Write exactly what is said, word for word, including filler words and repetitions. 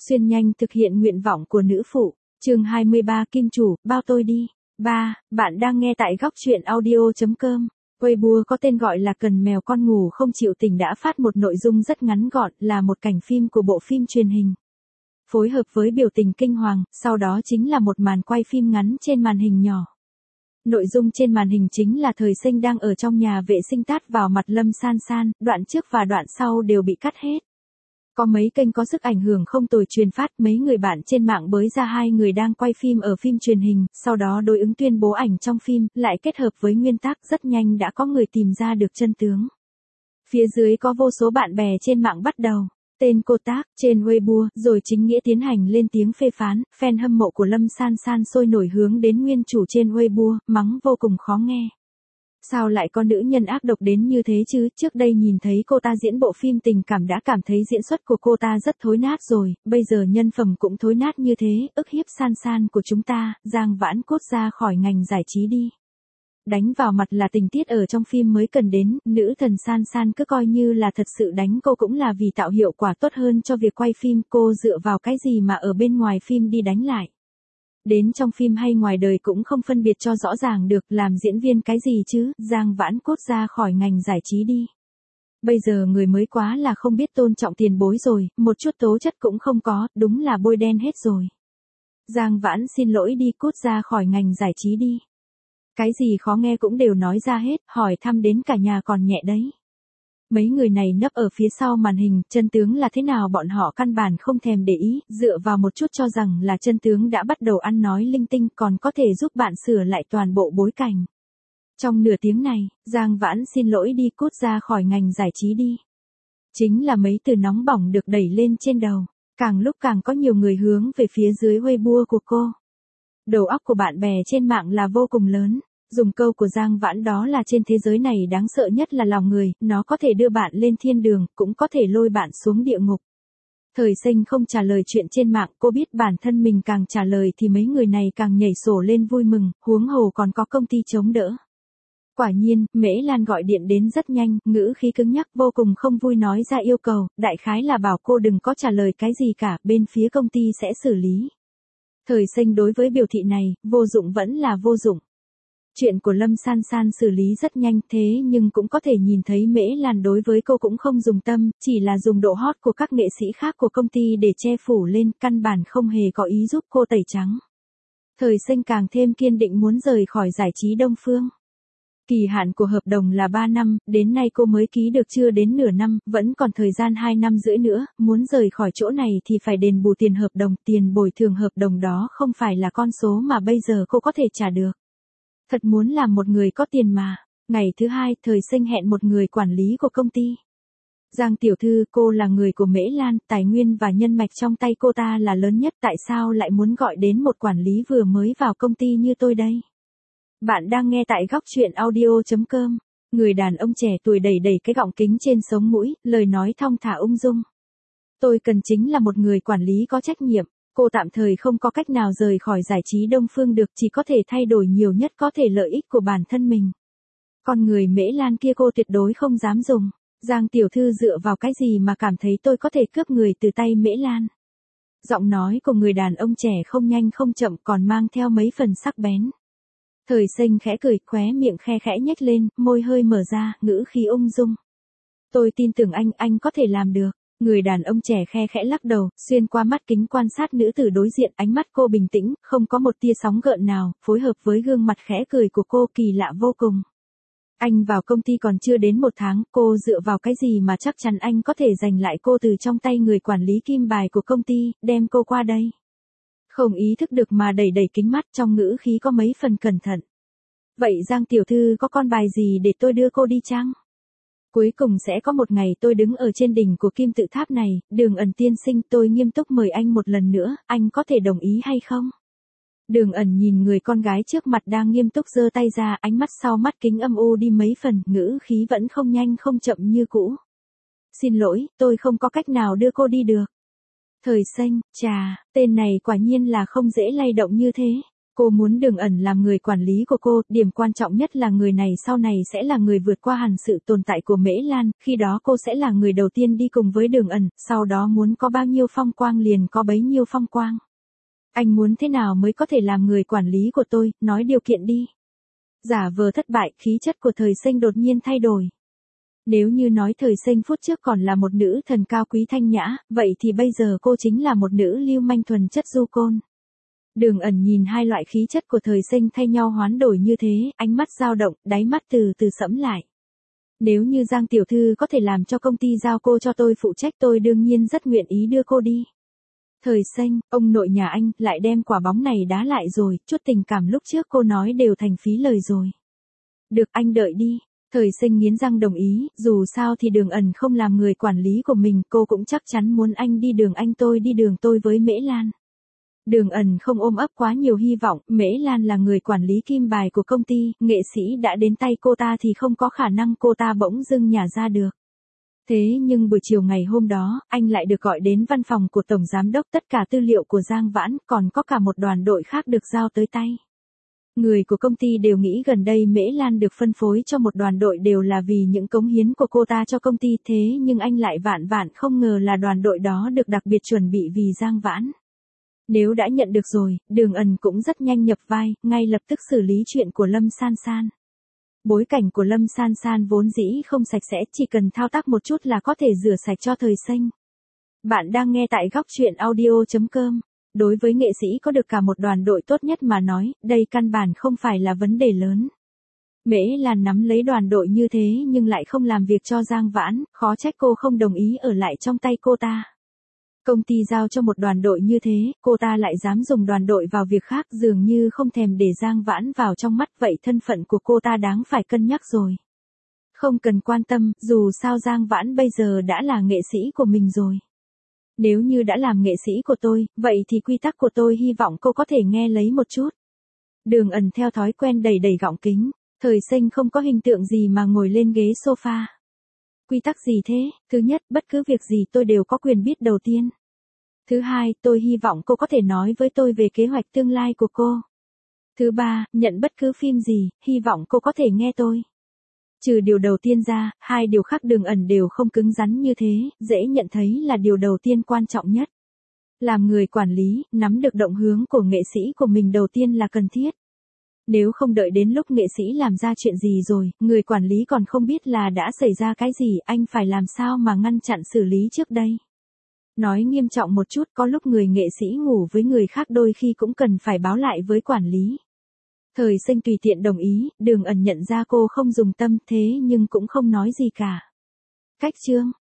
Xuyên nhanh thực hiện nguyện vọng của nữ phụ. Chương hai mươi ba Kim chủ, bao tôi đi. ba. Bạn đang nghe tại góc truyện audio chấm com. Weibo có tên gọi là Cần mèo con ngủ không chịu tỉnh đã phát một nội dung rất ngắn gọn, là một cảnh phim của bộ phim truyền hình. Phối hợp với biểu tình kinh hoàng, sau đó chính là một màn quay phim ngắn trên màn hình nhỏ. Nội dung trên màn hình chính là Thời Sinh đang ở trong nhà vệ sinh tát vào mặt Lâm San San, đoạn trước và đoạn sau đều bị cắt hết. Có mấy kênh có sức ảnh hưởng không tồi truyền phát, mấy người bạn trên mạng bới ra hai người đang quay phim ở phim truyền hình, sau đó đối ứng tuyên bố ảnh trong phim, lại kết hợp với nguyên tác, rất nhanh đã có người tìm ra được chân tướng. Phía dưới có vô số bạn bè trên mạng bắt đầu tên cô tác trên Weibo, rồi chính nghĩa tiến hành lên tiếng phê phán, fan hâm mộ của Lâm San San sôi nổi hướng đến nguyên chủ trên Weibo, mắng vô cùng khó nghe. Sao lại có nữ nhân ác độc đến như thế chứ, trước đây nhìn thấy cô ta diễn bộ phim tình cảm đã cảm thấy diễn xuất của cô ta rất thối nát rồi, bây giờ nhân phẩm cũng thối nát như thế, ức hiếp San San của chúng ta, Giang Vãn cốt ra khỏi ngành giải trí đi. Đánh vào mặt là tình tiết ở trong phim mới cần đến, nữ thần San San cứ coi như là thật sự đánh cô cũng là vì tạo hiệu quả tốt hơn cho việc quay phim, cô dựa vào cái gì mà ở bên ngoài phim đi đánh lại. Đến trong phim hay ngoài đời cũng không phân biệt cho rõ ràng được, làm diễn viên cái gì chứ, Giang Vãn cốt ra khỏi ngành giải trí đi. Bây giờ người mới quá là không biết tôn trọng tiền bối rồi, một chút tố chất cũng không có, đúng là bôi đen hết rồi. Giang Vãn xin lỗi đi, cút ra khỏi ngành giải trí đi. Cái gì khó nghe cũng đều nói ra hết, hỏi thăm đến cả nhà còn nhẹ đấy. Mấy người này nấp ở phía sau màn hình, chân tướng là thế nào bọn họ căn bản không thèm để ý, dựa vào một chút cho rằng là chân tướng đã bắt đầu ăn nói linh tinh, còn có thể giúp bạn sửa lại toàn bộ bối cảnh. Trong nửa tiếng này, Giang Vãn xin lỗi đi, cút ra khỏi ngành giải trí đi. Chính là mấy từ nóng bỏng được đẩy lên trên đầu, càng lúc càng có nhiều người hướng về phía dưới Weibo của cô. Đầu óc của bạn bè trên mạng là vô cùng lớn. Dùng câu của Giang Vãn đó là trên thế giới này đáng sợ nhất là lòng người, nó có thể đưa bạn lên thiên đường, cũng có thể lôi bạn xuống địa ngục. Thời Sinh không trả lời chuyện trên mạng, cô biết bản thân mình càng trả lời thì mấy người này càng nhảy sổ lên vui mừng, huống hồ còn có công ty chống đỡ. Quả nhiên, Mễ Lan gọi điện đến rất nhanh, ngữ khí cứng nhắc vô cùng không vui nói ra yêu cầu, đại khái là bảo cô đừng có trả lời cái gì cả, bên phía công ty sẽ xử lý. Thời Sinh đối với biểu thị này, vô dụng vẫn là vô dụng. Chuyện của Lâm San San xử lý rất nhanh thế nhưng cũng có thể nhìn thấy Mễ Lan đối với cô cũng không dùng tâm, chỉ là dùng độ hot của các nghệ sĩ khác của công ty để che phủ lên, căn bản không hề có ý giúp cô tẩy trắng. Thời Sinh càng thêm kiên định muốn rời khỏi giải trí Đông Phương. Kỳ hạn của hợp đồng là ba năm, đến nay cô mới ký được chưa đến nửa năm, vẫn còn thời gian hai năm rưỡi nữa, muốn rời khỏi chỗ này thì phải đền bù tiền hợp đồng, tiền bồi thường hợp đồng đó không phải là con số mà bây giờ cô có thể trả được. Thật muốn làm một người có tiền mà. Ngày thứ hai, Thời Sinh hẹn một người quản lý của công ty. Giang tiểu thư, cô là người của Mễ Lan, tài nguyên và nhân mạch trong tay cô ta là lớn nhất, tại sao lại muốn gọi đến một quản lý vừa mới vào công ty như tôi đây? Bạn đang nghe tại góc truyện audio chấm com. Người đàn ông trẻ tuổi đẩy đẩy cái gọng kính trên sống mũi, lời nói thong thả ung dung. Tôi cần chính là một người quản lý có trách nhiệm. Cô tạm thời không có cách nào rời khỏi giải trí Đông Phương được, chỉ có thể thay đổi nhiều nhất có thể lợi ích của bản thân mình. Con người Mễ Lan kia cô tuyệt đối không dám dùng. Giang tiểu thư dựa vào cái gì mà cảm thấy tôi có thể cướp người từ tay Mễ Lan? Giọng nói của người đàn ông trẻ không nhanh không chậm còn mang theo mấy phần sắc bén. Thời Sinh khẽ cười, khóe miệng khe khẽ nhếch lên, môi hơi mở ra, ngữ khí ung dung. Tôi tin tưởng anh, anh có thể làm được. Người đàn ông trẻ khe khẽ lắc đầu, xuyên qua mắt kính quan sát nữ tử đối diện, ánh mắt cô bình tĩnh, không có một tia sóng gợn nào, phối hợp với gương mặt khẽ cười của cô kỳ lạ vô cùng. Anh vào công ty còn chưa đến một tháng, cô dựa vào cái gì mà chắc chắn anh có thể giành lại cô từ trong tay người quản lý kim bài của công ty, đem cô qua đây? Không ý thức được mà đẩy đẩy kính mắt, trong ngữ khí có mấy phần cẩn thận. Vậy Giang tiểu thư có con bài gì để tôi đưa cô đi chăng? Cuối cùng sẽ có một ngày tôi đứng ở trên đỉnh của kim tự tháp này, Đường Ẩn tiên sinh, tôi nghiêm túc mời anh một lần nữa, anh có thể đồng ý hay không? Đường Ẩn nhìn người con gái trước mặt đang nghiêm túc giơ tay ra, ánh mắt sau mắt kính âm u đi mấy phần, ngữ khí vẫn không nhanh không chậm như cũ. Xin lỗi, tôi không có cách nào đưa cô đi được. Thời Sinh, chà, tên này quả nhiên là không dễ lay động như thế. Cô muốn Đường Ẩn làm người quản lý của cô, điểm quan trọng nhất là người này sau này sẽ là người vượt qua hẳn sự tồn tại của Mễ Lan, khi đó cô sẽ là người đầu tiên đi cùng với Đường Ẩn, sau đó muốn có bao nhiêu phong quang liền có bấy nhiêu phong quang. Anh muốn thế nào mới có thể làm người quản lý của tôi, nói điều kiện đi. Giả vờ thất bại, khí chất của Thời Sinh đột nhiên thay đổi. Nếu như nói Thời Sinh phút trước còn là một nữ thần cao quý thanh nhã, vậy thì bây giờ cô chính là một nữ lưu manh thuần chất du côn. Đường Ẩn nhìn hai loại khí chất của Thời Sinh thay nhau hoán đổi như thế, ánh mắt dao động, đáy mắt từ từ sẫm lại. Nếu như Giang tiểu thư có thể làm cho công ty giao cô cho tôi phụ trách, tôi đương nhiên rất nguyện ý đưa cô đi. Thời Sinh, ông nội nhà anh lại đem quả bóng này đá lại rồi, chút tình cảm lúc trước cô nói đều thành phí lời rồi. Được, anh đợi đi. Thời Sinh nghiến răng đồng ý, dù sao thì Đường Ẩn không làm người quản lý của mình, cô cũng chắc chắn muốn anh đi đường anh tôi đi đường tôi với Mễ Lan. Đường Ẩn không ôm ấp quá nhiều hy vọng, Mễ Lan là người quản lý kim bài của công ty, nghệ sĩ đã đến tay cô ta thì không có khả năng cô ta bỗng dưng nhả ra được. Thế nhưng buổi chiều ngày hôm đó, anh lại được gọi đến văn phòng của Tổng Giám đốc, tất cả tư liệu của Giang Vãn, còn có cả một đoàn đội khác được giao tới tay. Người của công ty đều nghĩ gần đây Mễ Lan được phân phối cho một đoàn đội đều là vì những cống hiến của cô ta cho công ty, thế nhưng anh lại vạn vạn không ngờ là đoàn đội đó được đặc biệt chuẩn bị vì Giang Vãn. Nếu đã nhận được rồi, Đường Ẩn cũng rất nhanh nhập vai, ngay lập tức xử lý chuyện của Lâm San San. Bối cảnh của Lâm San San vốn dĩ không sạch sẽ, chỉ cần thao tác một chút là có thể rửa sạch cho Thời Sinh. Bạn đang nghe tại góc truyện audio chấm com. Đối với nghệ sĩ có được cả một đoàn đội tốt nhất mà nói, đây căn bản không phải là vấn đề lớn. Mễ Lan nắm lấy đoàn đội như thế nhưng lại không làm việc cho Giang Vãn, khó trách cô không đồng ý ở lại trong tay cô ta. Công ty giao cho một đoàn đội như thế, cô ta lại dám dùng đoàn đội vào việc khác, dường như không thèm để Giang Vãn vào trong mắt, vậy thân phận của cô ta đáng phải cân nhắc rồi. Không cần quan tâm, dù sao Giang Vãn bây giờ đã là nghệ sĩ của mình rồi. Nếu như đã làm nghệ sĩ của tôi, vậy thì quy tắc của tôi hy vọng cô có thể nghe lấy một chút. Đường Ẩn theo thói quen đầy đầy gọng kính, Thời Sinh không có hình tượng gì mà ngồi lên ghế sofa. Quy tắc gì thế? Thứ nhất, bất cứ việc gì tôi đều có quyền biết đầu tiên. Thứ hai, tôi hy vọng cô có thể nói với tôi về kế hoạch tương lai của cô. Thứ ba, nhận bất cứ phim gì, hy vọng cô có thể nghe tôi. Trừ điều đầu tiên ra, hai điều khác Đường Ẩn đều không cứng rắn như thế, dễ nhận thấy là điều đầu tiên quan trọng nhất. Làm người quản lý, nắm được động hướng của nghệ sĩ của mình đầu tiên là cần thiết. Nếu không đợi đến lúc nghệ sĩ làm ra chuyện gì rồi, người quản lý còn không biết là đã xảy ra cái gì, anh phải làm sao mà ngăn chặn xử lý trước đây. Nói nghiêm trọng một chút, có lúc người nghệ sĩ ngủ với người khác đôi khi cũng cần phải báo lại với quản lý. Thời Sinh tùy tiện đồng ý, Đường Ẩn nhận ra cô không dùng tâm thế nhưng cũng không nói gì cả. Cách chương